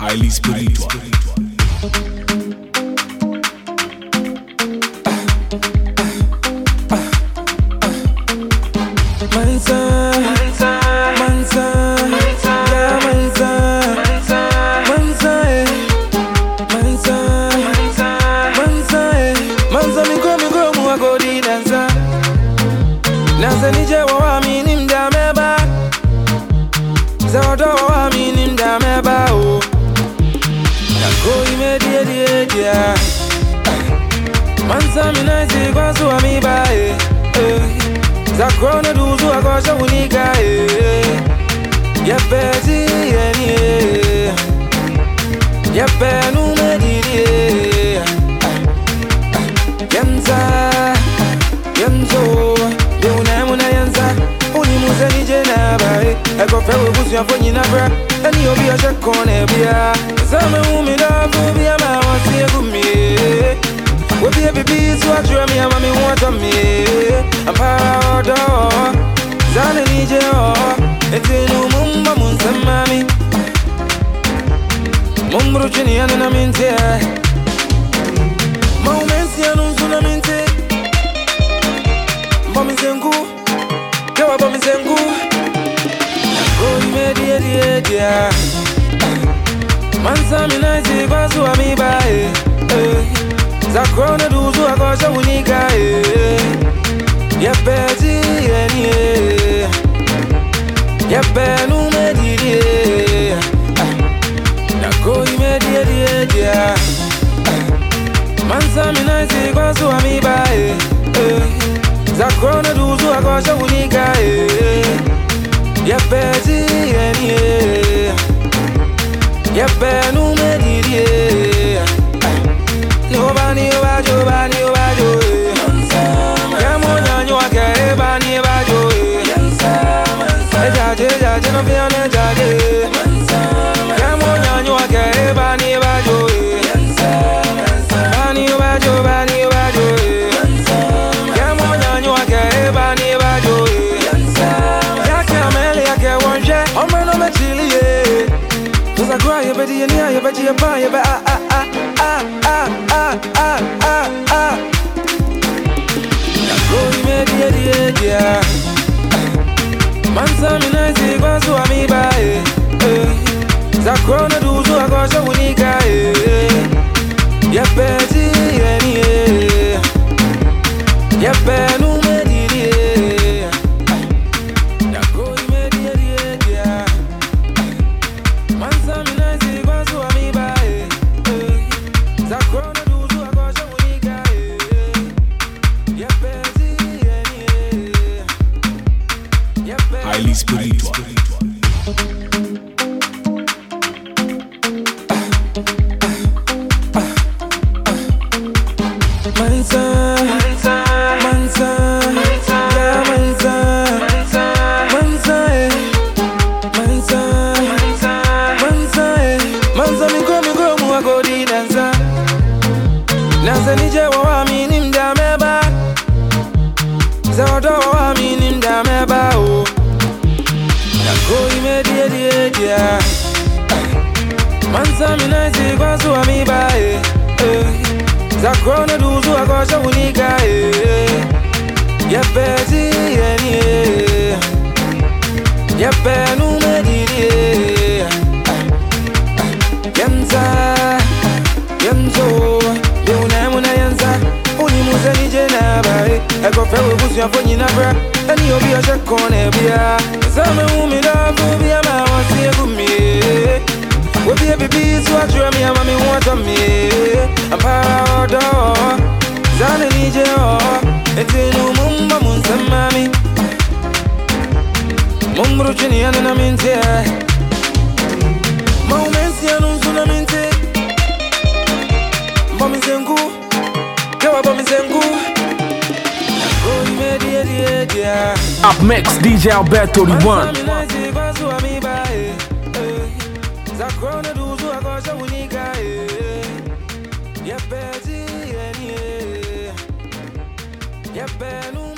highly spiritual. Mansa minazi kwa suwa mibae Zakrona duzu akosha unika Yepeti yenie Yepenu medidie Yenza Yenzo Deunamuna yenza Unimuze nije nabae Eko fewe busu ya fonyi nabra Eni obi ya shakone bia Zame umidafu bia mawasi egumie we be a baby, so I dream me, and mommy want me. I'm proud of Zana nije it's in Mumba Munsa Mami Mumbru Chini and Naminte Moments Yanun Minte Bommy Zengu Kawa Bommy Zengu Go immediate Mansa Minazi Basu Amibae Zakrona duzu akosha unika Yepeti yenie Yepenu medidie Nako imedidie Mansa minazi kwa suwa mibae Zakrona duzu akosha unika Yepeti yenie Yepenu medidie Bani bajo Yamo nyanyo ake bani bajo Jaje no piane jaje Yamo nyanyo ake bani bajo Bani bajo Yamo nyanyo ake bani bajo Yake amele yake wonje Ome no me chili ye Tuza kwa ye bedi ye niya ye bedi ye ba ye ba Go immediate Mansa minazi kwa suwa mibae Zakrona duzu akosha unika Yepeti yenie Yepenu medidie Go immediate Mansa minazi kwa suwa mibae Zakrona duzu akosha unika Yepeti yenie Highly spiritual. Nasa nije wa mini mdameba Zaodo wa mini mdameba Nako immediate Mansa minazi kwa suwa mibae Zakrona duzu akosha unika Yepeti yenie Yepenu medidie Yenza Yenzo Deunamuna yenza Unimuze nije nabae Eko fewe busu ya fonyi nabra Eni obi ya shakone bia Zame umidafu bia mawasi egumie we be a baby, so I dream me, and mommy want me. I'm proud of Zana nije it's in Mumba Munsa Mami Mumbru Chini and Naminte Moments Yanun Minte Bommy Zengu Kawa Bommy Zengu Go immediate Up next, DJ Alberto the one. Zakrona duzu akosha unika Yepeti yenie Yepenu